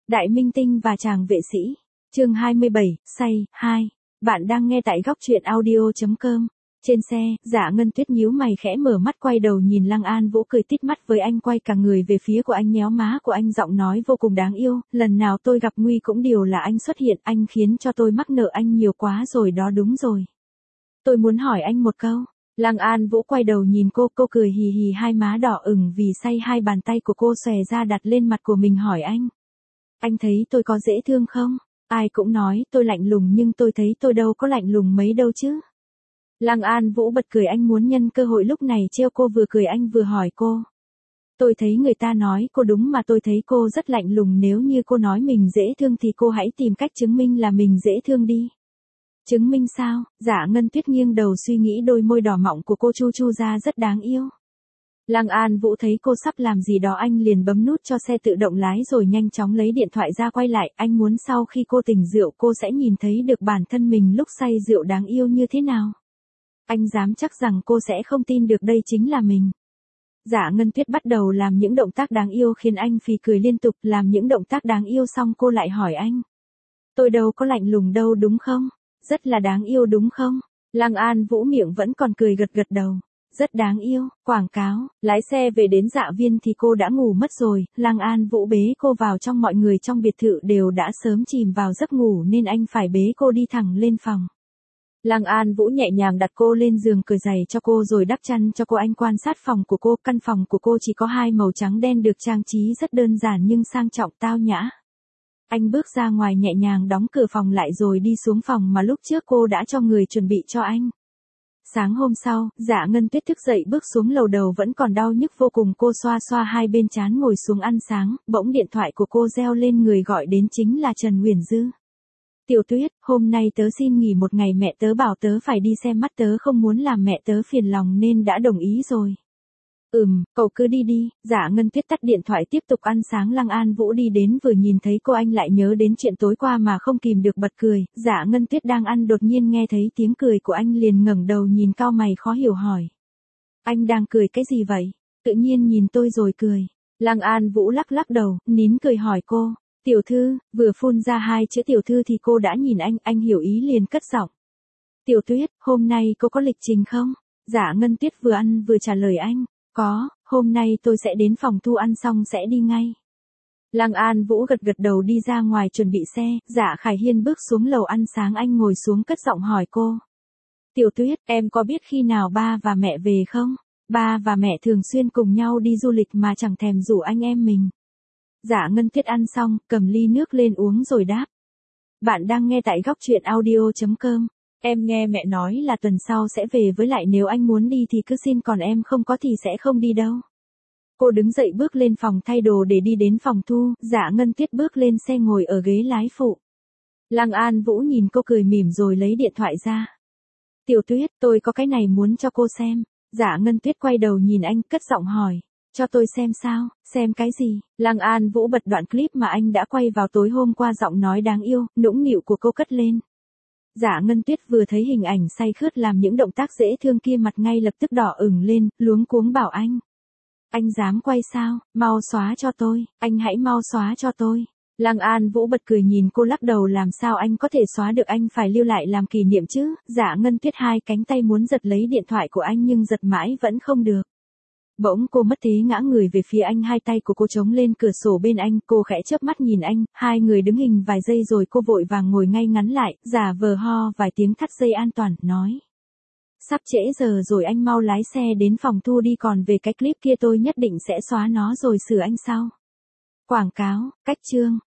Đại minh tinh và chàng vệ sĩ. Chương 27, say, 2. Bạn đang nghe tại góc truyện audio.com. Trên xe, Dạ Ngân Tuyết nhíu mày khẽ mở mắt quay đầu nhìn Lăng An Vũ cười tít mắt với anh, quay cả người về phía của anh, nhéo má của anh, giọng nói vô cùng đáng yêu, lần nào tôi gặp nguy cũng đều là anh xuất hiện, anh khiến cho tôi mắc nợ anh nhiều quá rồi đó. Đúng rồi. Tôi muốn hỏi anh một câu. Lăng An Vũ quay đầu nhìn cô cười hì hì, hai má đỏ ửng vì say, hai bàn tay của cô xòe ra đặt lên mặt của mình, hỏi anh. Anh thấy tôi có dễ thương không? Ai cũng nói tôi lạnh lùng nhưng tôi thấy tôi đâu có lạnh lùng mấy đâu chứ. Lăng An Vũ bật cười, anh muốn nhân cơ hội lúc này trêu cô, vừa cười anh vừa hỏi cô. Tôi thấy người ta nói cô đúng mà tôi thấy cô rất lạnh lùng, nếu như cô nói mình dễ thương thì cô hãy tìm cách chứng minh là mình dễ thương đi. Chứng minh sao? Dạ Ngân Tuyết nghiêng đầu suy nghĩ, đôi môi đỏ mọng của cô chu chu ra rất đáng yêu. Lăng An Vũ thấy cô sắp làm gì đó, anh liền bấm nút cho xe tự động lái rồi nhanh chóng lấy điện thoại ra quay lại, anh muốn sau khi cô tỉnh rượu cô sẽ nhìn thấy được bản thân mình lúc say rượu đáng yêu như thế nào. Anh dám chắc rằng cô sẽ không tin được đây chính là mình. Dạ Ngân Tuyết bắt đầu làm những động tác đáng yêu khiến anh phì cười liên tục, làm những động tác đáng yêu xong cô lại hỏi anh. Tôi đâu có lạnh lùng đâu đúng không? Rất là đáng yêu đúng không? Lăng An Vũ miệng vẫn còn cười gật gật đầu. Rất đáng yêu. Quảng cáo. Lái xe về đến Dạ Viên thì cô đã ngủ mất rồi, Lăng An Vũ bế cô vào trong, mọi người trong biệt thự đều đã sớm chìm vào giấc ngủ nên anh phải bế cô đi thẳng lên phòng. Lăng An Vũ nhẹ nhàng đặt cô lên giường, cởi giày cho cô rồi đắp chăn cho cô, anh quan sát phòng của cô, căn phòng của cô chỉ có hai màu trắng đen, được trang trí rất đơn giản nhưng sang trọng tao nhã. Anh bước ra ngoài nhẹ nhàng đóng cửa phòng lại rồi đi xuống phòng mà lúc trước cô đã cho người chuẩn bị cho anh. Sáng hôm sau, Dạ Ngân Tuyết thức dậy bước xuống lầu, đầu vẫn còn đau nhức vô cùng, cô xoa xoa hai bên trán ngồi xuống ăn sáng, bỗng điện thoại của cô reo lên, người gọi đến chính là Trần Uyển Dư. Tiểu Tuyết, hôm nay tớ xin nghỉ một ngày, mẹ tớ bảo tớ phải đi xem mắt, tớ không muốn làm mẹ tớ phiền lòng nên đã đồng ý rồi. Cậu cứ đi đi. Dạ Ngân Tuyết tắt điện thoại tiếp tục ăn sáng. Lăng An Vũ đi đến vừa nhìn thấy cô anh lại nhớ đến chuyện tối qua mà không kìm được bật cười. Dạ Ngân Tuyết đang ăn đột nhiên nghe thấy tiếng cười của anh liền ngẩng đầu nhìn, cau mày khó hiểu hỏi. Anh đang cười cái gì vậy? Tự nhiên nhìn tôi rồi cười. Lăng An Vũ lắc lắc đầu, nín cười hỏi cô. Tiểu thư, vừa phun ra hai chữ tiểu thư thì cô đã nhìn anh hiểu ý liền cất giọng. Tiểu Tuyết, hôm nay cô có lịch trình không? Dạ Ngân Tuyết vừa ăn vừa trả lời anh. Có, hôm nay tôi sẽ đến phòng thu, ăn xong sẽ đi ngay. Lăng An Vũ gật gật đầu đi ra ngoài chuẩn bị xe. Dạ Khải Hiên bước xuống lầu ăn sáng, anh ngồi xuống cất giọng hỏi cô. Tiểu Tuyết, em có biết khi nào ba và mẹ về không? Ba và mẹ thường xuyên cùng nhau đi du lịch mà chẳng thèm rủ anh em mình. Dạ Ngân Tuyết ăn xong, cầm ly nước lên uống rồi đáp. Bạn đang nghe tại góc truyện audio.com. Em nghe mẹ nói là tuần sau sẽ về, với lại nếu anh muốn đi thì cứ xin, còn em không có thì sẽ không đi đâu. Cô đứng dậy bước lên phòng thay đồ để đi đến phòng thu. Dạ Ngân Tuyết bước lên xe ngồi ở ghế lái phụ. Lăng An Vũ nhìn cô cười mỉm rồi lấy điện thoại ra. Tiểu Tuyết, tôi có cái này muốn cho cô xem. Dạ Ngân Tuyết quay đầu nhìn anh cất giọng hỏi. Cho tôi xem sao? Xem cái gì? Lăng An Vũ bật đoạn clip mà anh đã quay vào tối hôm qua, giọng nói đáng yêu, nũng nịu của cô cất lên. Dạ Ngân Tuyết vừa thấy hình ảnh say khướt làm những động tác dễ thương kia, mặt ngay lập tức đỏ ửng lên, luống cuống bảo anh. Anh dám quay sao? Mau xóa cho tôi, anh hãy mau xóa cho tôi. Lăng An Vũ bật cười nhìn cô lắc đầu, làm sao anh có thể xóa được, anh phải lưu lại làm kỷ niệm chứ. Dạ Ngân Tuyết hai cánh tay muốn giật lấy điện thoại của anh nhưng giật mãi vẫn không được. Bỗng cô mất thế ngã người về phía anh, hai tay của cô chống lên cửa sổ bên anh, cô khẽ chớp mắt nhìn anh, hai người đứng hình vài giây rồi cô vội vàng ngồi ngay ngắn lại, giả vờ ho vài tiếng thắt dây an toàn, nói. Sắp trễ giờ rồi, anh mau lái xe đến phòng thu đi, còn về cái clip kia tôi nhất định sẽ xóa nó rồi sửa anh sau. Quảng cáo, cách chương.